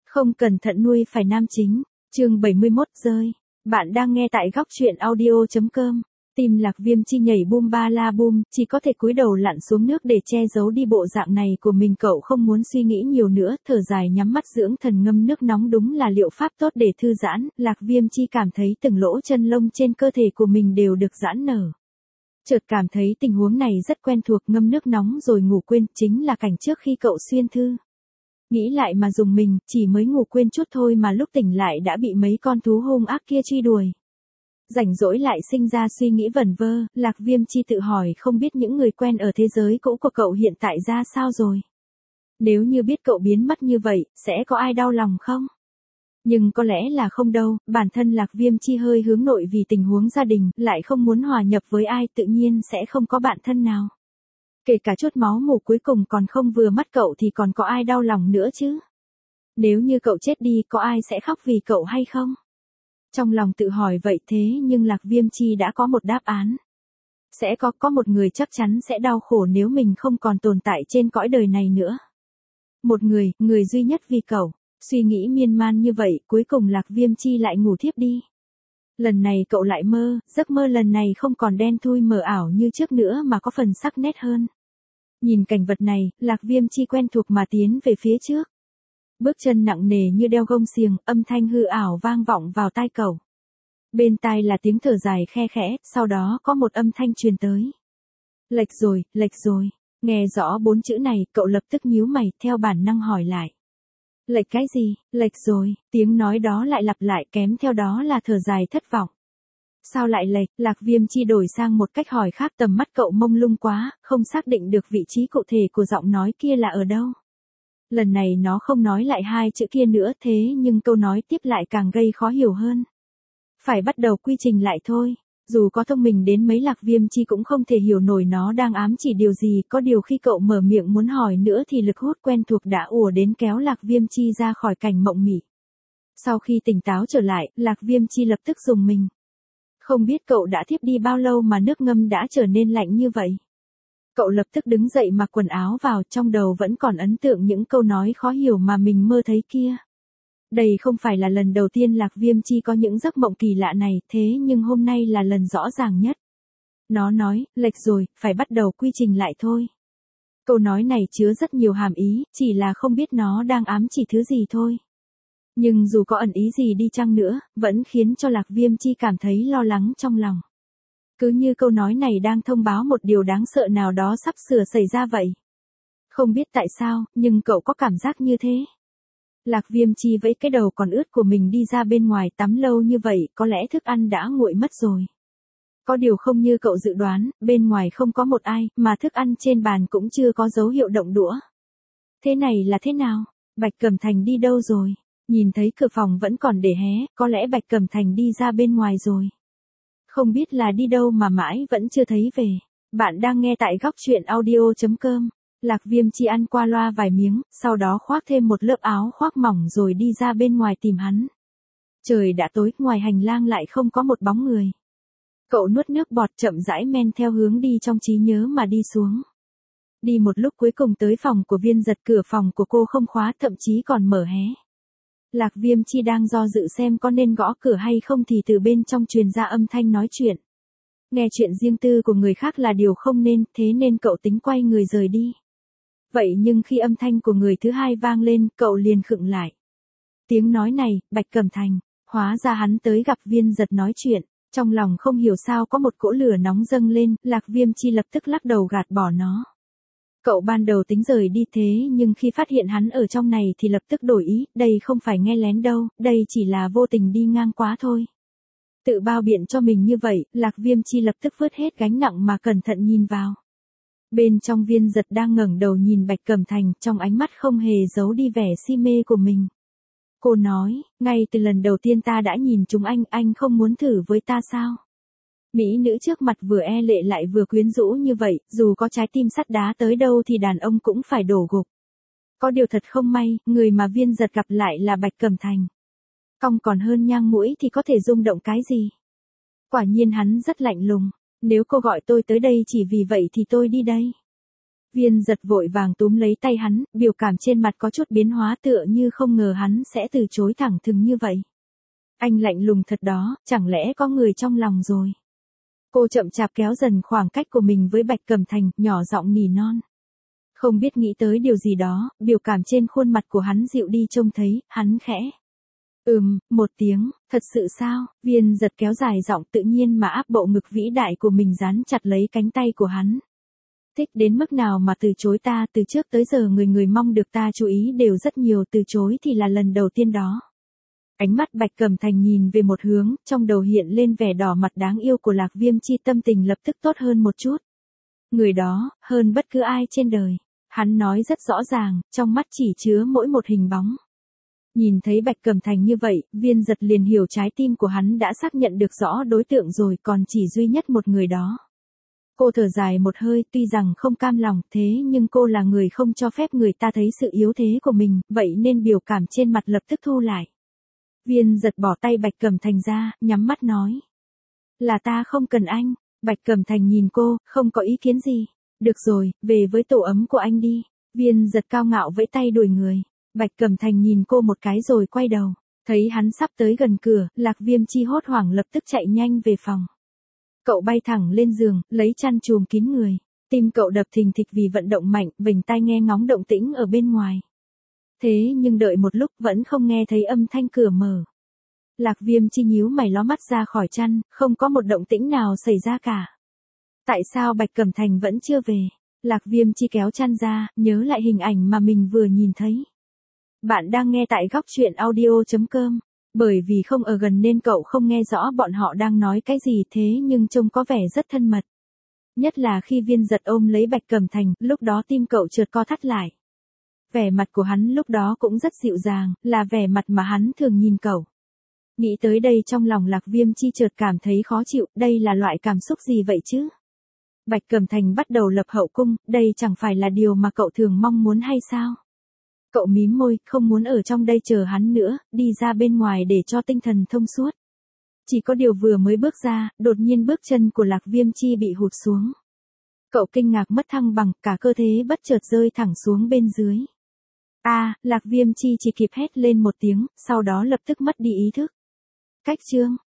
Không cẩn thận nuôi phải nam chính. Chương 71 rơi. Bạn đang nghe tại góc truyện audio.com. Tim Lạc Viêm Chi nhảy bum ba la bum, chỉ có thể cúi đầu lặn xuống nước để che giấu đi bộ dạng này của mình. Cậu không muốn suy nghĩ nhiều nữa, thở dài nhắm mắt dưỡng thần. Ngâm nước nóng đúng là liệu pháp tốt để thư giãn. Lạc Viêm Chi cảm thấy từng lỗ chân lông trên cơ thể của mình đều được giãn nở. Chợt cảm thấy tình huống này rất quen thuộc. Ngâm nước nóng rồi ngủ quên, chính là cảnh trước khi cậu xuyên thư. Nghĩ lại mà dùng mình, chỉ mới ngủ quên chút thôi mà lúc tỉnh lại đã bị mấy con thú hung ác kia truy đuổi. Rảnh rỗi lại sinh ra suy nghĩ vẩn vơ, Lạc Viêm Chi tự hỏi không biết những người quen ở thế giới cũ của cậu hiện tại ra sao rồi. Nếu như biết cậu biến mất như vậy, sẽ có ai đau lòng không? Nhưng có lẽ là không đâu, bản thân Lạc Viêm Chi hơi hướng nội vì tình huống gia đình, lại không muốn hòa nhập với ai, tự nhiên sẽ không có bạn thân nào. Kể cả chút máu mủ cuối cùng còn không vừa mắt cậu thì còn có ai đau lòng nữa chứ? Nếu như cậu chết đi có ai sẽ khóc vì cậu hay không? Trong lòng tự hỏi vậy thế nhưng Lạc Viêm Chi đã có một đáp án. Sẽ có một người chắc chắn sẽ đau khổ nếu mình không còn tồn tại trên cõi đời này nữa. Một người duy nhất vì cậu. Suy nghĩ miên man như vậy cuối cùng Lạc Viêm Chi lại ngủ thiếp đi. Lần này cậu lại mơ, giấc mơ lần này không còn đen thui mờ ảo như trước nữa mà có phần sắc nét hơn. Nhìn cảnh vật này, Lạc Viêm Chi quen thuộc mà tiến về phía trước. Bước chân nặng nề như đeo gông xiềng, âm thanh hư ảo vang vọng vào tai cậu. Bên tai là tiếng thở dài khe khẽ, sau đó có một âm thanh truyền tới. Lệch rồi, nghe rõ 4 chữ này, cậu lập tức nhíu mày, theo bản năng hỏi lại. Lệch cái gì, lệch rồi, tiếng nói đó lại lặp lại kém theo đó là thở dài thất vọng. Sao lại lệch, Lạc Viêm Chi đổi sang một cách hỏi khác, tầm mắt cậu mông lung quá, không xác định được vị trí cụ thể của giọng nói kia là ở đâu. Lần này nó không nói lại 2 chữ kia nữa thế nhưng câu nói tiếp lại càng gây khó hiểu hơn. Phải bắt đầu quy trình lại thôi. Dù có thông minh đến mấy Lạc Viêm Chi cũng không thể hiểu nổi nó đang ám chỉ điều gì, có điều khi cậu mở miệng muốn hỏi nữa thì lực hút quen thuộc đã ùa đến kéo Lạc Viêm Chi ra khỏi cảnh mộng mị. Sau khi tỉnh táo trở lại, Lạc Viêm Chi lập tức rùng mình. Không biết cậu đã thiếp đi bao lâu mà nước ngâm đã trở nên lạnh như vậy. Cậu lập tức đứng dậy mặc quần áo vào, trong đầu vẫn còn ấn tượng những câu nói khó hiểu mà mình mơ thấy kia. Đây không phải là lần đầu tiên Lạc Viêm Chi có những giấc mộng kỳ lạ này, thế nhưng hôm nay là lần rõ ràng nhất. Nó nói, lệch rồi, phải bắt đầu quy trình lại thôi. Câu nói này chứa rất nhiều hàm ý, chỉ là không biết nó đang ám chỉ thứ gì thôi. Nhưng dù có ẩn ý gì đi chăng nữa, vẫn khiến cho Lạc Viêm Chi cảm thấy lo lắng trong lòng. Cứ như câu nói này đang thông báo một điều đáng sợ nào đó sắp sửa xảy ra vậy. Không biết tại sao, nhưng cậu có cảm giác như thế. Lạc Viêm Chi vẫy cái đầu còn ướt của mình đi ra bên ngoài, tắm lâu như vậy, có lẽ thức ăn đã nguội mất rồi. Có điều không như cậu dự đoán, bên ngoài không có một ai, mà thức ăn trên bàn cũng chưa có dấu hiệu động đũa. Thế này là thế nào? Bạch Cẩm Thành đi đâu rồi? Nhìn thấy cửa phòng vẫn còn để hé, có lẽ Bạch Cẩm Thành đi ra bên ngoài rồi. Không biết là đi đâu mà mãi vẫn chưa thấy về. Bạn đang nghe tại góc truyện audio.com. Lạc Viêm Chi ăn qua loa vài miếng, sau đó khoác thêm một lớp áo khoác mỏng rồi đi ra bên ngoài tìm hắn. Trời đã tối, ngoài hành lang lại không có một bóng người. Cậu nuốt nước bọt chậm rãi men theo hướng đi trong trí nhớ mà đi xuống. Đi một lúc cuối cùng tới phòng của Viên Giật, cửa phòng của cô không khóa, thậm chí còn mở hé. Lạc Viêm Chi đang do dự xem có nên gõ cửa hay không thì từ bên trong truyền ra âm thanh nói chuyện. Nghe chuyện riêng tư của người khác là điều không nên, thế nên cậu tính quay người rời đi. Vậy nhưng khi âm thanh của người thứ hai vang lên, cậu liền khựng lại. Tiếng nói này, Bạch Cẩm Thành, hóa ra hắn tới gặp Viên Giật nói chuyện, trong lòng không hiểu sao có một cỗ lửa nóng dâng lên, Lạc Viêm Chi lập tức lắc đầu gạt bỏ nó. Cậu ban đầu tính rời đi thế nhưng khi phát hiện hắn ở trong này thì lập tức đổi ý, đây không phải nghe lén đâu, đây chỉ là vô tình đi ngang quá thôi. Tự bao biện cho mình như vậy, Lạc Viêm Chi lập tức vứt hết gánh nặng mà cẩn thận nhìn vào. Bên trong Viên Giật đang ngẩng đầu nhìn Bạch Cẩm Thành, trong ánh mắt không hề giấu đi vẻ si mê của mình. Cô nói, ngay từ lần đầu tiên ta đã nhìn chúng anh không muốn thử với ta sao? Mỹ nữ trước mặt vừa e lệ lại vừa quyến rũ như vậy, dù có trái tim sắt đá tới đâu thì đàn ông cũng phải đổ gục. Có điều thật không may, người mà Viên Giật gặp lại là Bạch Cẩm Thành. Cong còn hơn nhang mũi thì có thể rung động cái gì? Quả nhiên hắn rất lạnh lùng. Nếu cô gọi tôi tới đây chỉ vì vậy thì tôi đi đây. Viên giật vội vàng túm lấy tay hắn, biểu cảm trên mặt có chút biến hóa tựa như không ngờ hắn sẽ từ chối thẳng thừng như vậy. Anh lạnh lùng thật đó, chẳng lẽ có người trong lòng rồi. Cô chậm chạp kéo dần khoảng cách của mình với Bạch Cẩm Thành, nhỏ giọng nỉ non. Không biết nghĩ tới điều gì đó, biểu cảm trên khuôn mặt của hắn dịu đi trông thấy, hắn khẽ. Một tiếng, thật sự sao, Viên giật kéo dài giọng tự nhiên mà áp bộ ngực vĩ đại của mình dán chặt lấy cánh tay của hắn. Thích đến mức nào mà từ chối ta, từ trước tới giờ người người mong được ta chú ý đều rất nhiều, từ chối thì là lần đầu tiên đó. Ánh mắt Bạch Cẩm Thành nhìn về một hướng, trong đầu hiện lên vẻ đỏ mặt đáng yêu của Lạc Viêm Chi, tâm tình lập tức tốt hơn một chút. Người đó, hơn bất cứ ai trên đời. Hắn nói rất rõ ràng, trong mắt chỉ chứa mỗi một hình bóng. Nhìn thấy Bạch Cẩm Thành như vậy, Viên giật liền hiểu trái tim của hắn đã xác nhận được rõ đối tượng rồi, còn chỉ duy nhất một người đó. Cô thở dài một hơi, tuy rằng không cam lòng, thế nhưng cô là người không cho phép người ta thấy sự yếu thế của mình, vậy nên biểu cảm trên mặt lập tức thu lại. Viên giật bỏ tay Bạch Cẩm Thành ra, nhắm mắt nói. Là ta không cần anh. Bạch Cẩm Thành nhìn cô, không có ý kiến gì. Được rồi, về với tổ ấm của anh đi. Viên giật cao ngạo vẫy tay đuổi người. Bạch Cẩm Thành nhìn cô một cái rồi quay đầu. Thấy hắn sắp tới gần cửa, Lạc Viêm Chi hốt hoảng lập tức chạy nhanh về phòng. Cậu bay thẳng lên giường, lấy chăn chùm kín người. Tim cậu đập thình thịch vì vận động mạnh, vểnh tai nghe ngóng động tĩnh ở bên ngoài. Thế nhưng đợi một lúc vẫn không nghe thấy âm thanh cửa mở. Lạc Viêm Chi nhíu mày ló mắt ra khỏi chăn, không có một động tĩnh nào xảy ra cả. Tại sao Bạch Cẩm Thành vẫn chưa về? Lạc Viêm Chi kéo chăn ra, nhớ lại hình ảnh mà mình vừa nhìn thấy. Bạn đang nghe tại góc truyện audio.com. Bởi vì không ở gần nên cậu không nghe rõ bọn họ đang nói cái gì, thế nhưng trông có vẻ rất thân mật. Nhất là khi Viên giật ôm lấy Bạch Cẩm Thành, lúc đó tim cậu chợt co thắt lại. Vẻ mặt của hắn lúc đó cũng rất dịu dàng, là vẻ mặt mà hắn thường nhìn cậu. Nghĩ tới đây trong lòng Lạc Viêm Chi chợt cảm thấy khó chịu, đây là loại cảm xúc gì vậy chứ? Bạch Cẩm Thành bắt đầu lập hậu cung, đây chẳng phải là điều mà cậu thường mong muốn hay sao? Cậu mím môi, không muốn ở trong đây chờ hắn nữa, đi ra bên ngoài để cho tinh thần thông suốt. Chỉ có điều vừa mới bước ra, đột nhiên bước chân của Lạc Viêm Chi bị hụt xuống. Cậu kinh ngạc mất thăng bằng, cả cơ thể bất chợt rơi thẳng xuống bên dưới. Lạc Viêm Chi chỉ kịp hét lên một tiếng, sau đó lập tức mất đi ý thức. Cách chương